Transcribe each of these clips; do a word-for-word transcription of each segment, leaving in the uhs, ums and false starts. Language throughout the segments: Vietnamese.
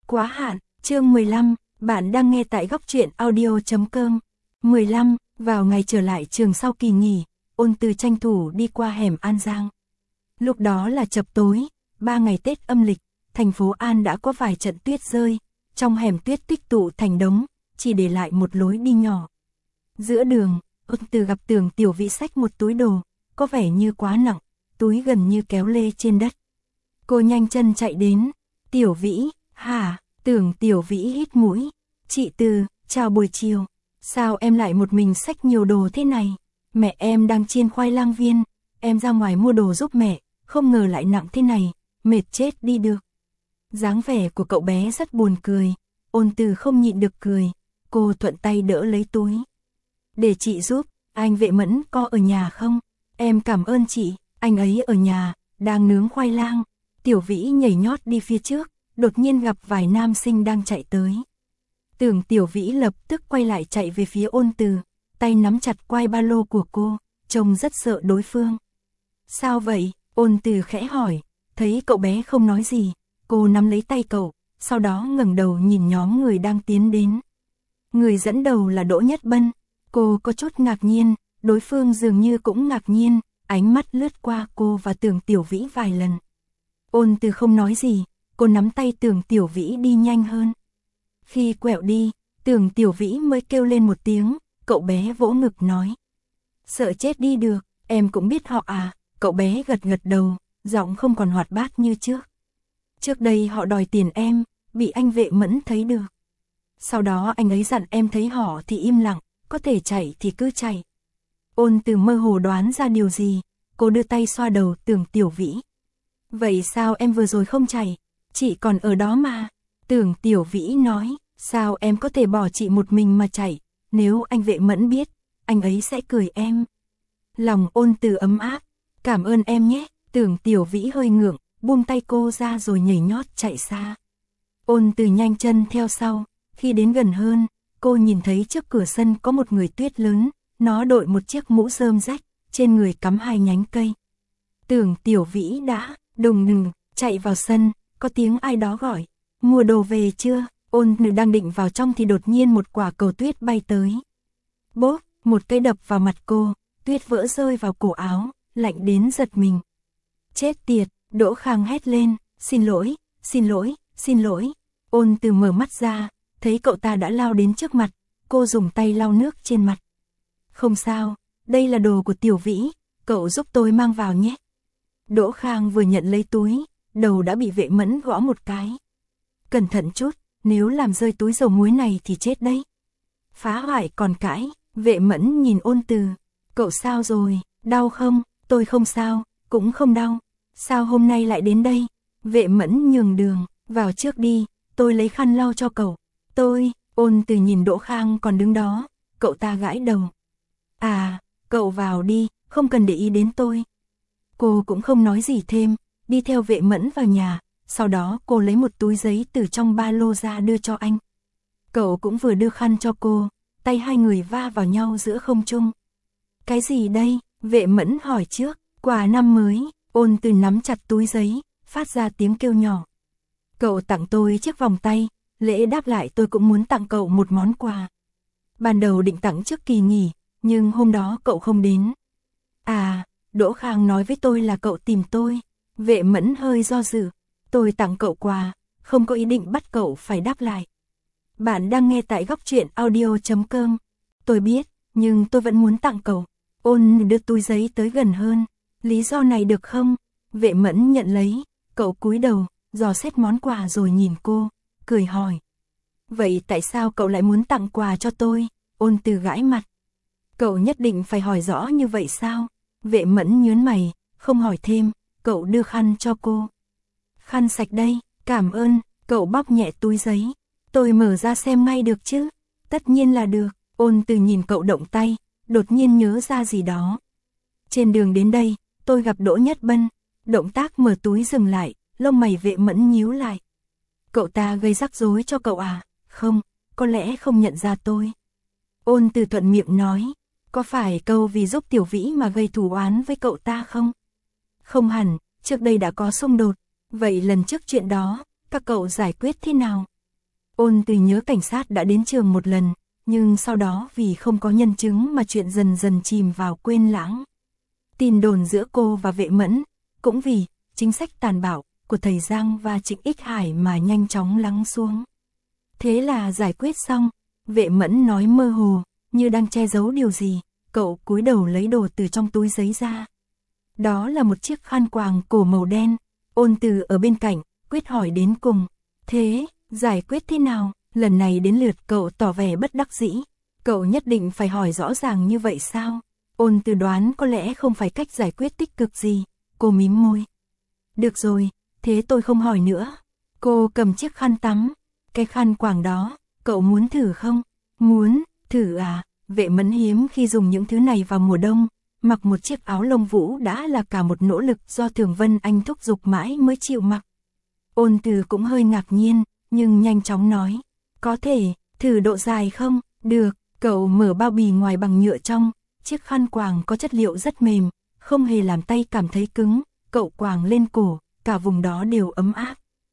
Quá hạn, chương mười lăm, bạn đang nghe tại góc truyện audio chấm com. mười lăm, vào ngày trở lại trường sau kỳ nghỉ, Ôn Từ tranh thủ đi qua hẻm An Giang. Lúc đó là chập tối, ba ngày Tết âm lịch, thành phố An đã có vài trận tuyết rơi, trong hẻm tuyết tích tụ thành đống, chỉ để lại một lối đi nhỏ. Giữa đường, Ôn Từ gặp Tưởng Tiểu Vĩ xách một túi đồ, có vẻ như quá nặng, túi gần như kéo lê trên đất. Cô nhanh chân chạy đến, Tiểu Vĩ, hả? Tưởng Tiểu Vĩ hít mũi, chị Từ, chào buổi chiều, sao em lại một mình xách nhiều đồ thế này? Mẹ em đang chiên khoai lang viên, em ra ngoài mua đồ giúp mẹ, không ngờ lại nặng thế này, mệt chết đi được. Dáng vẻ của cậu bé rất buồn cười, Ôn Từ không nhịn được cười, cô thuận tay đỡ lấy túi. Để chị giúp, anh Vệ Mẫn có ở nhà không? Em cảm ơn chị, anh ấy ở nhà, đang nướng khoai lang. Tiểu Vĩ nhảy nhót đi phía trước, đột nhiên gặp vài nam sinh đang chạy tới. Tưởng Tiểu Vĩ lập tức quay lại chạy về phía Ôn Từ, tay nắm chặt quai ba lô của cô, trông rất sợ đối phương. Sao vậy? Ôn Từ khẽ hỏi, thấy cậu bé không nói gì, cô nắm lấy tay cậu, sau đó ngẩng đầu nhìn nhóm người đang tiến đến. Người dẫn đầu là Đỗ Nhất Bân, cô có chút ngạc nhiên, đối phương dường như cũng ngạc nhiên, ánh mắt lướt qua cô và Tưởng Tiểu Vĩ vài lần. Ôn Từ không nói gì, cô nắm tay Tưởng Tiểu Vĩ đi nhanh hơn. Khi quẹo đi, Tưởng Tiểu Vĩ mới kêu lên một tiếng, cậu bé vỗ ngực nói. Sợ chết đi được, em cũng biết họ à, cậu bé gật gật đầu, giọng không còn hoạt bát như trước. Trước đây họ đòi tiền em, bị anh Vệ Mẫn thấy được. Sau đó anh ấy dặn em thấy họ thì im lặng, có thể chạy thì cứ chạy. Ôn Từ mơ hồ đoán ra điều gì, cô đưa tay xoa đầu Tưởng Tiểu Vĩ. Vậy sao em vừa rồi không chạy? Chị còn ở đó mà. Tưởng Tiểu Vĩ nói, sao em có thể bỏ chị một mình mà chạy? Nếu anh Vệ Mẫn biết, anh ấy sẽ cười em. Lòng Ôn Từ ấm áp, cảm ơn em nhé. Tưởng Tiểu Vĩ hơi ngượng, buông tay cô ra rồi nhảy nhót chạy xa. Ôn Từ nhanh chân theo sau, khi đến gần hơn, cô nhìn thấy trước cửa sân có một người tuyết lớn, nó đội một chiếc mũ rơm rách, trên người cắm hai nhánh cây. Tưởng Tiểu Vĩ đã đùng đùng chạy vào sân, có tiếng ai đó gọi, mua đồ về chưa? Ôn Từ đang định vào trong thì đột nhiên một quả cầu tuyết bay tới. Bốp, một cây đập vào mặt cô, tuyết vỡ rơi vào cổ áo, lạnh đến giật mình. Chết tiệt, Đỗ Khang hét lên, xin lỗi, xin lỗi, xin lỗi. Ôn Từ mở mắt ra, thấy cậu ta đã lao đến trước mặt, cô dùng tay lau nước trên mặt. Không sao, đây là đồ của Tiểu Vĩ, cậu giúp tôi mang vào nhé. Đỗ Khang vừa nhận lấy túi, đầu đã bị Vệ Mẫn gõ một cái. Cẩn thận chút, nếu làm rơi túi dầu muối này thì chết đấy. Phá hoại còn cãi, Vệ Mẫn nhìn Ôn Từ. Cậu sao rồi, đau không? Tôi không sao, cũng không đau. Sao hôm nay lại đến đây? Vệ Mẫn nhường đường, vào trước đi, tôi lấy khăn lau cho cậu. Tôi, Ôn Từ nhìn Đỗ Khang còn đứng đó, cậu ta gãi đầu. À, cậu vào đi, không cần để ý đến tôi. Cô cũng không nói gì thêm, đi theo Vệ Mẫn vào nhà, sau đó cô lấy một túi giấy từ trong ba lô ra đưa cho anh. Cậu cũng vừa đưa khăn cho cô, tay hai người va vào nhau giữa không trung. Cái gì đây? Vệ Mẫn hỏi trước. Quà năm mới. Ôn Từ nắm chặt túi giấy, phát ra tiếng kêu nhỏ. Cậu tặng tôi chiếc vòng tay, lễ đáp lại tôi cũng muốn tặng cậu một món quà. Ban đầu định tặng trước kỳ nghỉ, nhưng hôm đó cậu không đến. À, Đỗ Khang nói với tôi là cậu tìm tôi. Vệ Mẫn hơi do dự. Tôi tặng cậu quà, không có ý định bắt cậu phải đáp lại. Bạn đang nghe tại góc truyện audio chấm com. Tôi biết, nhưng tôi vẫn muốn tặng cậu. Ôn đưa túi giấy tới gần hơn. Lý do này được không? Vệ Mẫn nhận lấy, cậu cúi đầu, dò xét món quà rồi nhìn cô, cười hỏi. Vậy tại sao cậu lại muốn tặng quà cho tôi? Ôn Từ gãi mặt. Cậu nhất định phải hỏi rõ như vậy sao? Vệ Mẫn nhớn mày, không hỏi thêm, cậu đưa khăn cho cô. Khăn sạch đây, cảm ơn, cậu bóc nhẹ túi giấy. Tôi mở ra xem ngay được chứ? Tất nhiên là được. Ôn Từ nhìn cậu động tay, đột nhiên nhớ ra gì đó. Trên đường đến đây, tôi gặp Đỗ Nhất Bân. Động tác mở túi dừng lại, lông mày Vệ Mẫn nhíu lại. Cậu ta gây rắc rối cho cậu à? Không, có lẽ không nhận ra tôi. Ôn Từ thuận miệng nói, có phải câu vì giúp Tiểu Vĩ mà gây thù oán với cậu ta không? Không hẳn, trước đây đã có xung đột. Vậy lần trước chuyện đó, các cậu giải quyết thế nào? Ôn Từ nhớ cảnh sát đã đến trường một lần, nhưng sau đó vì không có nhân chứng mà chuyện dần dần chìm vào quên lãng. Tin đồn giữa cô và Vệ Mẫn, cũng vì chính sách tàn bạo của thầy Giang và Trịnh Ích Hải mà nhanh chóng lắng xuống. Thế là giải quyết xong, Vệ Mẫn nói mơ hồ, như đang che giấu điều gì, cậu cúi đầu lấy đồ từ trong túi giấy ra. Đó là một chiếc khăn quàng cổ màu đen. Ôn Từ ở bên cạnh, quyết hỏi đến cùng. Thế, giải quyết thế nào? Lần này đến lượt cậu tỏ vẻ bất đắc dĩ. Cậu nhất định phải hỏi rõ ràng như vậy sao? Ôn Từ đoán có lẽ không phải cách giải quyết tích cực gì. Cô mím môi. Được rồi, thế tôi không hỏi nữa. Cô cầm chiếc khăn tắm. Cái khăn quàng đó, cậu muốn thử không? Muốn, thử à? Vệ Mẫn hiếm khi dùng những thứ này vào mùa đông. Mặc một chiếc áo lông vũ đã là cả một nỗ lực do Thường Vân Anh thúc giục mãi mới chịu mặc. Ôn Từ cũng hơi ngạc nhiên, nhưng nhanh chóng nói. Có thể, thử độ dài không? Được, cậu mở bao bì ngoài bằng nhựa trong. Chiếc khăn quàng có chất liệu rất mềm, không hề làm tay cảm thấy cứng. Cậu quàng lên cổ, cả vùng đó đều ấm áp.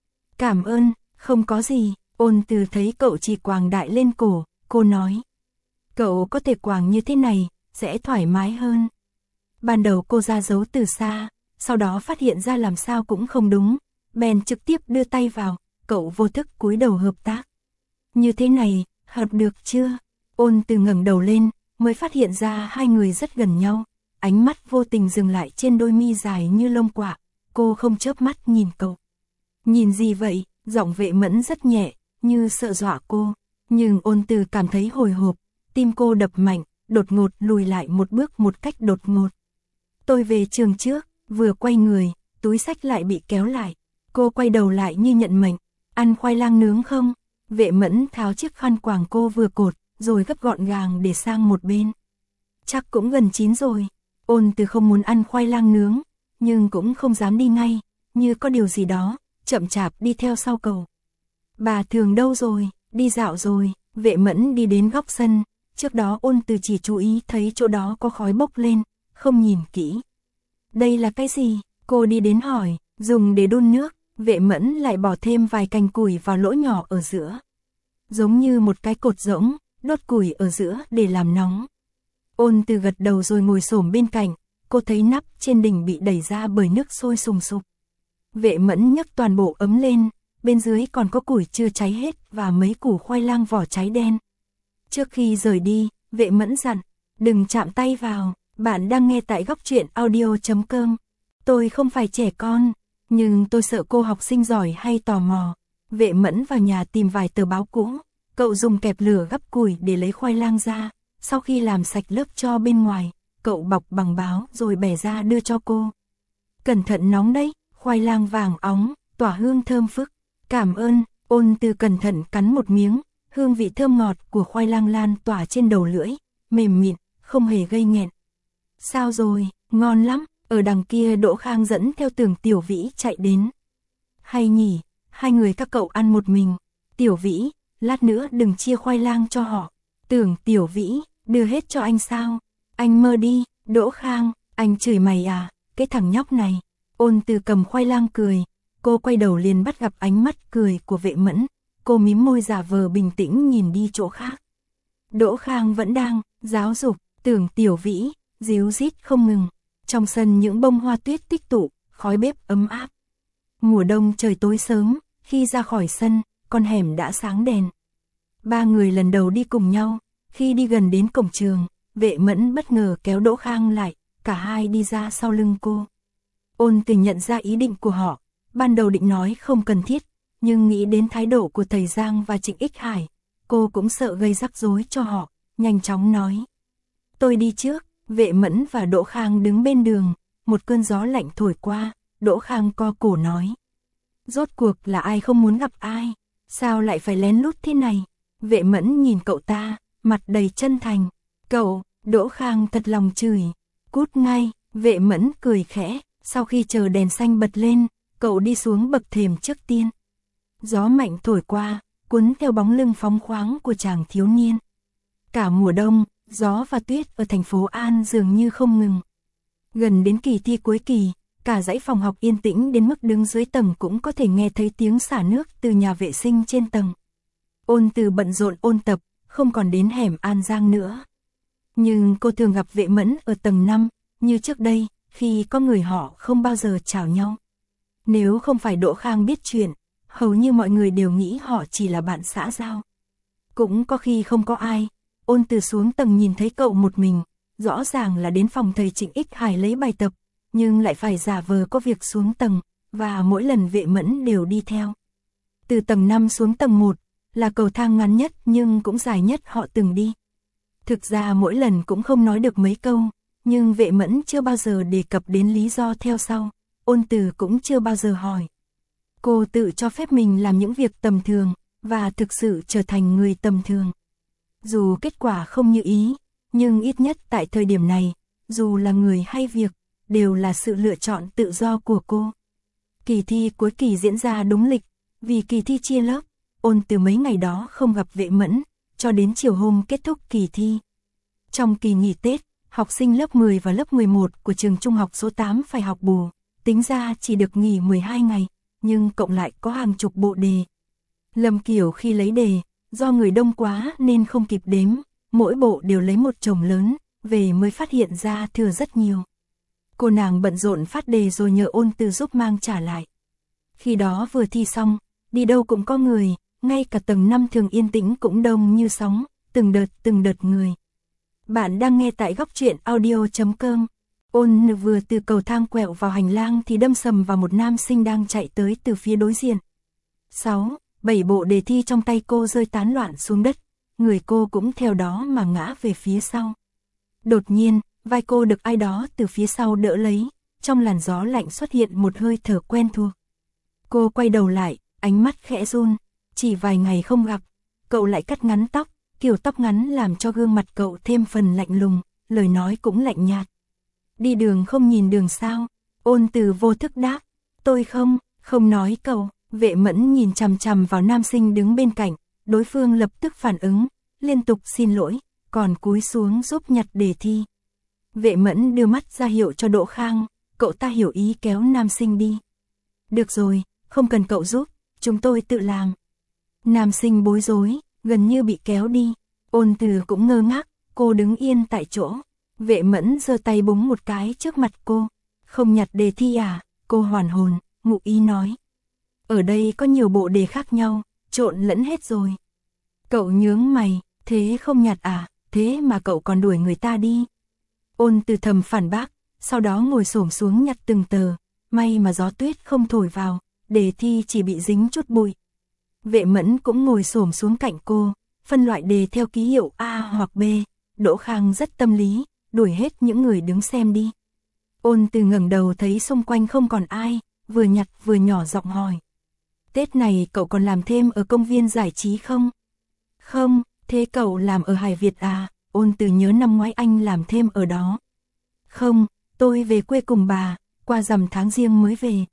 Cảm ơn, không có gì. Ôn Từ thấy cậu chỉ quàng đại lên cổ, cô nói. Cậu có thể quàng như thế này, sẽ thoải mái hơn. Ban đầu cô ra dấu từ xa, sau đó phát hiện ra làm sao cũng không đúng, bèn trực tiếp đưa tay vào, cậu vô thức cúi đầu hợp tác. Như thế này, hợp được chưa? Ôn Từ ngẩng đầu lên, mới phát hiện ra hai người rất gần nhau, ánh mắt vô tình dừng lại trên đôi mi dài như lông quạ, cô không chớp mắt nhìn cậu. Nhìn gì vậy? Giọng Vệ Mẫn rất nhẹ, như sợ dọa cô, nhưng Ôn Từ cảm thấy hồi hộp, tim cô đập mạnh, đột ngột lùi lại một bước một cách đột ngột. Tôi về trường trước, vừa quay người, túi xách lại bị kéo lại. Cô quay đầu lại như nhận mệnh, ăn khoai lang nướng không? Vệ Mẫn tháo chiếc khăn quàng cô vừa cột, rồi gấp gọn gàng để sang một bên. Chắc cũng gần chín rồi. Ôn Từ không muốn ăn khoai lang nướng, nhưng cũng không dám đi ngay, như có điều gì đó, chậm chạp đi theo sau cậu. Bà Thường đâu rồi? Đi dạo rồi. Vệ Mẫn đi đến góc sân. Trước đó Ôn Từ chỉ chú ý thấy chỗ đó có khói bốc lên, không nhìn kỹ. Đây là cái gì? Cô đi đến hỏi, dùng để đun nước. Vệ Mẫn lại bỏ thêm vài cành củi vào lỗ nhỏ ở giữa. Giống như một cái cột rỗng, đốt củi ở giữa để làm nóng. Ôn Từ gật đầu rồi ngồi xổm bên cạnh, cô thấy nắp trên đỉnh bị đẩy ra bởi nước sôi sùng sục. Vệ Mẫn nhấc toàn bộ ấm lên, bên dưới còn có củi chưa cháy hết và mấy củ khoai lang vỏ cháy đen. Trước khi rời đi, Vệ Mẫn dặn, đừng chạm tay vào. Bạn đang nghe tại góc truyện audio chấm com. Tôi không phải trẻ con, nhưng tôi sợ cô học sinh giỏi hay tò mò. Vệ Mẫn vào nhà tìm vài tờ báo cũ, cậu dùng kẹp lửa gắp củi để lấy khoai lang ra. Sau khi làm sạch lớp tro bên ngoài, cậu bọc bằng báo rồi bẻ ra đưa cho cô. Cẩn thận nóng đấy, khoai lang vàng óng, tỏa hương thơm phức. Cảm ơn. Ôn Từ cẩn thận cắn một miếng, hương vị thơm ngọt của khoai lang lan tỏa trên đầu lưỡi, mềm mịn, không hề gây nghẹn. Sao rồi? Ngon lắm. Ở đằng kia Đỗ Khang dẫn theo Tưởng Tiểu Vĩ chạy đến. Hay nhỉ, hai người các cậu ăn một mình. Tiểu Vĩ, lát nữa đừng chia khoai lang cho họ. Tưởng Tiểu Vĩ, đưa hết cho anh sao? Anh mơ đi. Đỗ Khang, anh chửi mày à? Cái thằng nhóc này. Ôn Từ cầm khoai lang cười. Cô quay đầu liền bắt gặp ánh mắt cười của Vệ Mẫn. Cô mím môi giả vờ bình tĩnh nhìn đi chỗ khác. Đỗ Khang vẫn đang giáo dục Tưởng Tiểu Vĩ, díu dít không ngừng. Trong sân những bông hoa tuyết tích tụ, khói bếp ấm áp. Mùa đông trời tối sớm, khi ra khỏi sân, con hẻm đã sáng đèn. Ba người lần đầu đi cùng nhau, khi đi gần đến cổng trường, Vệ Mẫn bất ngờ kéo Đỗ Khang lại, cả hai đi ra sau lưng cô. Ôn Từ nhận ra ý định của họ, ban đầu định nói không cần thiết, nhưng nghĩ đến thái độ của thầy Giang và Trịnh Ích Hải, cô cũng sợ gây rắc rối cho họ, nhanh chóng nói. Tôi đi trước. Vệ Mẫn và Đỗ Khang đứng bên đường, một cơn gió lạnh thổi qua, Đỗ Khang co cổ nói. Rốt cuộc là ai không muốn gặp ai, sao lại phải lén lút thế này? Vệ Mẫn nhìn cậu ta, mặt đầy chân thành. Cậu, Đỗ Khang thật lòng chửi. Cút ngay. Vệ Mẫn cười khẽ, sau khi chờ đèn xanh bật lên, cậu đi xuống bậc thềm trước tiên. Gió mạnh thổi qua, cuốn theo bóng lưng phóng khoáng của chàng thiếu niên. Cả mùa đông, gió và tuyết ở thành phố An dường như không ngừng. Gần đến kỳ thi cuối kỳ, cả dãy phòng học yên tĩnh đến mức đứng dưới tầng cũng có thể nghe thấy tiếng xả nước từ nhà vệ sinh trên tầng. Ôn Từ bận rộn ôn tập, không còn đến hẻm An Giang nữa. Nhưng cô thường gặp Vệ Mẫn ở tầng năm, như trước đây, khi có người họ không bao giờ chào nhau. Nếu không phải Đỗ Khang biết chuyện, hầu như mọi người đều nghĩ họ chỉ là bạn xã giao. Cũng có khi không có ai, Ôn Từ xuống tầng nhìn thấy cậu một mình, rõ ràng là đến phòng thầy Trịnh Ích Hải lấy bài tập, nhưng lại phải giả vờ có việc xuống tầng, và mỗi lần Vệ Mẫn đều đi theo. Từ tầng năm xuống tầng một, là cầu thang ngắn nhất nhưng cũng dài nhất họ từng đi. Thực ra mỗi lần cũng không nói được mấy câu, nhưng Vệ Mẫn chưa bao giờ đề cập đến lý do theo sau, Ôn Từ cũng chưa bao giờ hỏi. Cô tự cho phép mình làm những việc tầm thường, và thực sự trở thành người tầm thường. Dù kết quả không như ý, nhưng ít nhất tại thời điểm này, dù là người hay việc, đều là sự lựa chọn tự do của cô. Kỳ thi cuối kỳ diễn ra đúng lịch, vì kỳ thi chia lớp, Ôn Từ mấy ngày đó không gặp Vệ Mẫn, cho đến chiều hôm kết thúc kỳ thi. Trong kỳ nghỉ Tết, học sinh lớp mười và lớp mười một của trường trung học số tám phải học bù, tính ra chỉ được nghỉ mười hai ngày, nhưng cộng lại có hàng chục bộ đề. Lâm Kiều khi lấy đề, do người đông quá nên không kịp đếm, mỗi bộ đều lấy một chồng lớn, về mới phát hiện ra thừa rất nhiều. Cô nàng bận rộn phát đề rồi nhờ Ôn Từ giúp mang trả lại. Khi đó vừa thi xong, đi đâu cũng có người, ngay cả tầng năm thường yên tĩnh cũng đông như sóng, từng đợt từng đợt người. Bạn đang nghe tại góc truyện audio chấm com. Ôn vừa từ cầu thang quẹo vào hành lang thì đâm sầm vào một nam sinh đang chạy tới từ phía đối diện. Sáu, bảy bộ đề thi trong tay cô rơi tán loạn xuống đất, người cô cũng theo đó mà ngã về phía sau. Đột nhiên, vai cô được ai đó từ phía sau đỡ lấy, trong làn gió lạnh xuất hiện một hơi thở quen thuộc. Cô quay đầu lại, ánh mắt khẽ run, chỉ vài ngày không gặp, cậu lại cắt ngắn tóc, kiểu tóc ngắn làm cho gương mặt cậu thêm phần lạnh lùng, lời nói cũng lạnh nhạt. Đi đường không nhìn đường sao? Ôn Từ vô thức đáp, tôi không, không nói cậu. Vệ Mẫn nhìn chằm chằm vào nam sinh đứng bên cạnh, đối phương lập tức phản ứng, liên tục xin lỗi, còn cúi xuống giúp nhặt đề thi. Vệ Mẫn đưa mắt ra hiệu cho Đỗ Khang, cậu ta hiểu ý kéo nam sinh đi. Được rồi, không cần cậu giúp, chúng tôi tự làm. Nam sinh bối rối, gần như bị kéo đi. Ôn Từ cũng ngơ ngác, cô đứng yên tại chỗ. Vệ Mẫn giơ tay búng một cái trước mặt cô. Không nhặt đề thi à? Cô hoàn hồn, ngụ ý nói. Ở đây có nhiều bộ đề khác nhau, trộn lẫn hết rồi. Cậu nhướng mày, thế không nhặt à? Thế mà cậu còn đuổi người ta đi. Ôn Từ thầm phản bác, sau đó ngồi xổm xuống nhặt từng tờ. May mà gió tuyết không thổi vào, đề thi chỉ bị dính chút bụi. Vệ Mẫn cũng ngồi xổm xuống cạnh cô, phân loại đề theo ký hiệu A hoặc B. Đỗ Khang rất tâm lý, đuổi hết những người đứng xem đi. Ôn Từ ngẩng đầu thấy xung quanh không còn ai, vừa nhặt vừa nhỏ giọng hỏi. Tết này cậu còn làm thêm ở công viên giải trí không? Không, thế cậu làm ở Hải Việt à? Ôn Từ nhớ năm ngoái anh làm thêm ở đó. Không, tôi về quê cùng bà, qua rằm tháng Giêng mới về.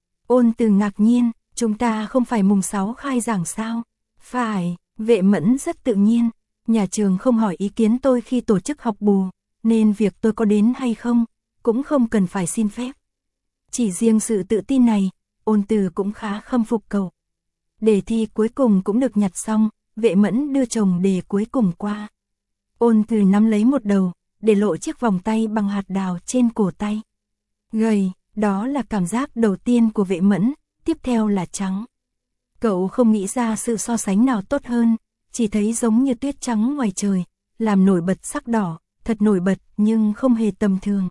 Ôn Từ ngạc nhiên, chúng ta không phải mùng sáu khai giảng sao? Phải, Vệ Mẫn rất tự nhiên, nhà trường không hỏi ý kiến tôi khi tổ chức học bù, nên việc tôi có đến hay không, cũng không cần phải xin phép. Chỉ riêng sự tự tin này, Ôn Từ cũng khá khâm phục cậu. Đề thi cuối cùng cũng được nhặt xong, Vệ Mẫn đưa chồng đề cuối cùng qua. Ôn Từ nắm lấy một đầu, để lộ chiếc vòng tay bằng hạt đào trên cổ tay. Gầy, đó là cảm giác đầu tiên của Vệ Mẫn, tiếp theo là trắng. Cậu không nghĩ ra sự so sánh nào tốt hơn, chỉ thấy giống như tuyết trắng ngoài trời, làm nổi bật sắc đỏ, thật nổi bật nhưng không hề tầm thường.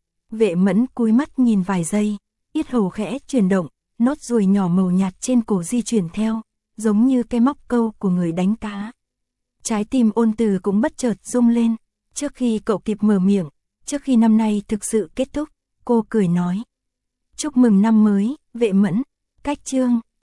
Vệ Mẫn cúi mắt nhìn vài giây, yết hầu khẽ chuyển động, nốt ruồi nhỏ màu nhạt trên cổ di chuyển theo, giống như cái móc câu của người đánh cá. Trái tim Ôn Từ cũng bất chợt rung lên, trước khi cậu kịp mở miệng, trước khi năm nay thực sự kết thúc, cô cười nói. Chúc mừng năm mới, Vệ Mẫn, cách chương.